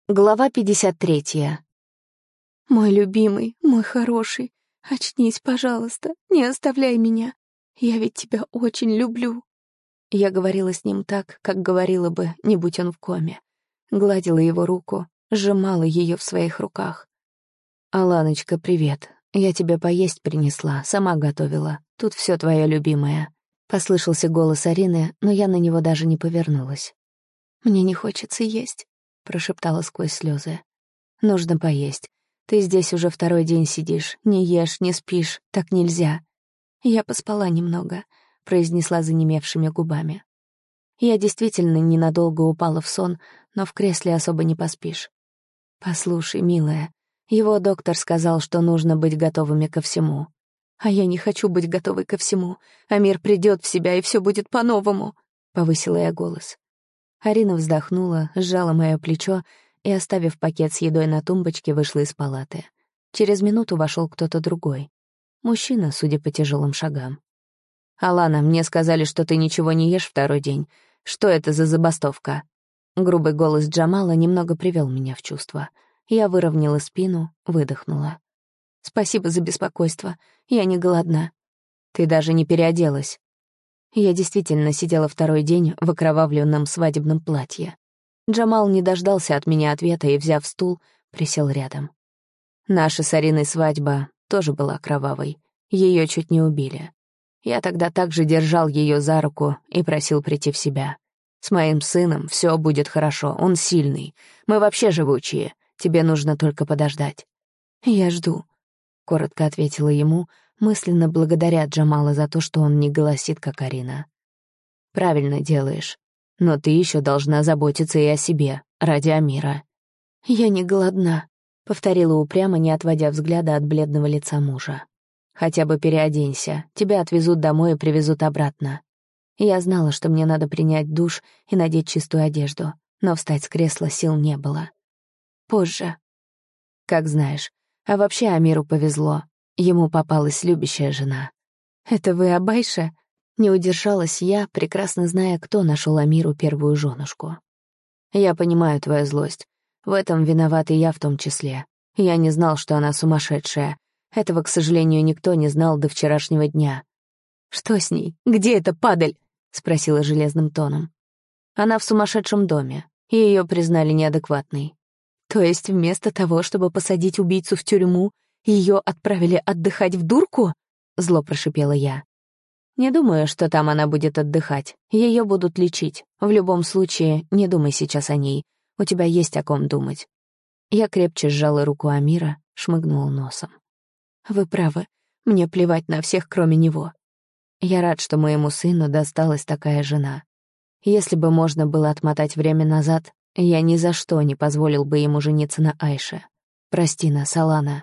Глава 53. «Мой любимый, мой хороший, очнись, пожалуйста, не оставляй меня. Я ведь тебя очень люблю». Я говорила с ним так, как говорила бы, не будь он в коме. Гладила его руку, сжимала ее в своих руках. «Аланочка, привет. Я тебе поесть принесла, сама готовила. Тут все твое любимое». Послышался голос Арины, но я на него даже не повернулась. «Мне не хочется есть», — прошептала сквозь слезы. «Нужно поесть. Ты здесь уже второй день сидишь, не ешь, не спишь, так нельзя». «Я поспала немного», — произнесла занемевшими губами. Я действительно ненадолго упала в сон, но в кресле особо не поспишь. «Послушай, милая, его доктор сказал, что нужно быть готовыми ко всему». «А я не хочу быть готовой ко всему. Амир придет в себя, и все будет по-новому», — повысила я голос. Арина вздохнула, сжала мое плечо и, оставив пакет с едой на тумбочке, вышла из палаты. Через минуту вошел кто-то другой. Мужчина, судя по тяжелым шагам. «Алана, мне сказали, что ты ничего не ешь второй день. Что это за забастовка?» Грубый голос Джамала немного привел меня в чувство. Я выровняла спину, выдохнула. «Спасибо за беспокойство. Я не голодна». «Ты даже не переоделась». Я действительно сидела второй день в окровавленном свадебном платье. Джамал не дождался от меня ответа и, взяв стул, присел рядом. Наша с Ариной свадьба тоже была кровавой. Ее чуть не убили. Я тогда также держал ее за руку и просил прийти в себя. «С моим сыном все будет хорошо, он сильный. Мы вообще живучие. Тебе нужно только подождать». «Я жду», — коротко ответила ему, мысленно благодаря Джамала за то, что он не голосит, как Арина. «Правильно делаешь. Но ты еще должна заботиться и о себе, ради Амира». «Я не голодна», — повторила упрямо, не отводя взгляда от бледного лица мужа. «Хотя бы переоденься, тебя отвезут домой и привезут обратно». Я знала, что мне надо принять душ и надеть чистую одежду, но встать с кресла сил не было. «Позже». «Как знаешь. А вообще Амиру повезло. Ему попалась любящая жена». «Это вы об Айше?» Не удержалась я, прекрасно зная, кто нашел Амиру первую женушку. «Я понимаю твою злость. В этом виноват и я в том числе. Я не знал, что она сумасшедшая. Этого, к сожалению, никто не знал до вчерашнего дня». «Что с ней? Где эта падаль?» — спросила железным тоном. «Она в сумасшедшем доме, и ее признали неадекватной». «То есть вместо того, чтобы посадить убийцу в тюрьму, ее отправили отдыхать в дурку?» — зло прошипела я. «Не думаю, что там она будет отдыхать. Ее будут лечить. В любом случае, не думай сейчас о ней. У тебя есть о ком думать». Я крепче сжала руку Амира, шмыгнула носом. «Вы правы. Мне плевать на всех, кроме него». Я рад, что моему сыну досталась такая жена. Если бы можно было отмотать время назад, я ни за что не позволил бы ему жениться на Айше. Прости нас, Алана».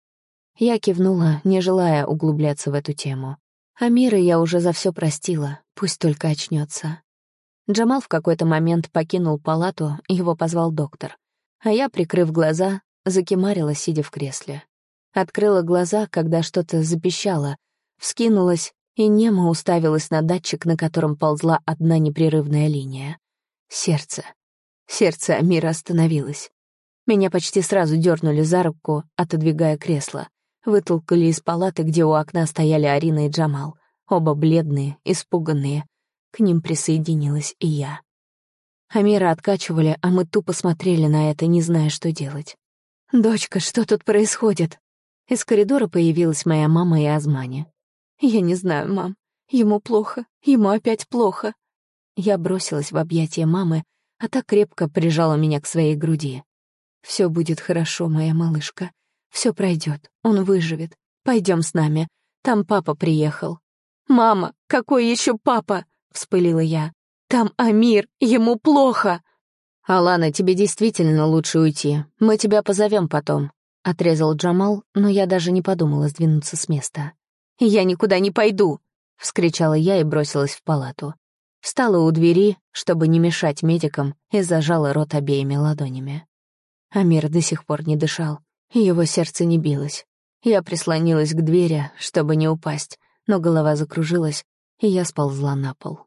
Я кивнула, не желая углубляться в эту тему. Амира я уже за все простила, пусть только очнется. Джамал в какой-то момент покинул палату, его позвал доктор. А я, прикрыв глаза, закимарила, сидя в кресле. Открыла глаза, когда что-то запищало, вскинулась и немо уставилась на датчик, на котором ползла одна непрерывная линия. Сердце. Сердце Амира остановилось. Меня почти сразу дернули за руку, отодвигая кресло. Вытолкали из палаты, где у окна стояли Арина и Джамал. Оба бледные, испуганные. К ним присоединилась и я. Амира откачивали, а мы тупо смотрели на это, не зная, что делать. «Дочка, что тут происходит?» Из коридора появилась моя мама и Азмани. «Я не знаю, мам. Ему плохо. Ему опять плохо». Я бросилась в объятия мамы, а та крепко прижала меня к своей груди. «Все будет хорошо, моя малышка. Все пройдет. Он выживет. Пойдем с нами. Там папа приехал». «Мама, какой еще папа?» — вспылила я. «Там Амир. Ему плохо». «Алана, тебе действительно лучше уйти. Мы тебя позовем потом», — отрезал Джамал, но я даже не подумала сдвинуться с места. «Я никуда не пойду!» — вскричала я и бросилась в палату. Встала у двери, чтобы не мешать медикам, и зажала рот обеими ладонями. Амир до сих пор не дышал, и его сердце не билось. Я прислонилась к двери, чтобы не упасть, но голова закружилась, и я сползла на пол.